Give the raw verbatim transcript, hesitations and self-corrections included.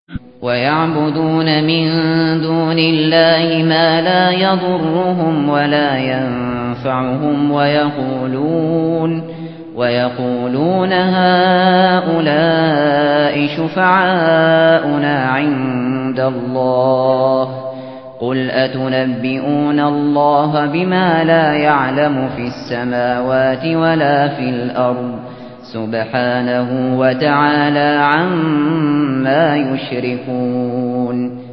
ويعبدون من دون الله ما لا يضرهم ولا ينفعهم ويقولون ويقولون هؤلاء شفعاؤنا عند الله قل أتنبئون الله بما لا يعلم في السماوات ولا في الأرض سبحانه وتعالى عما يشركون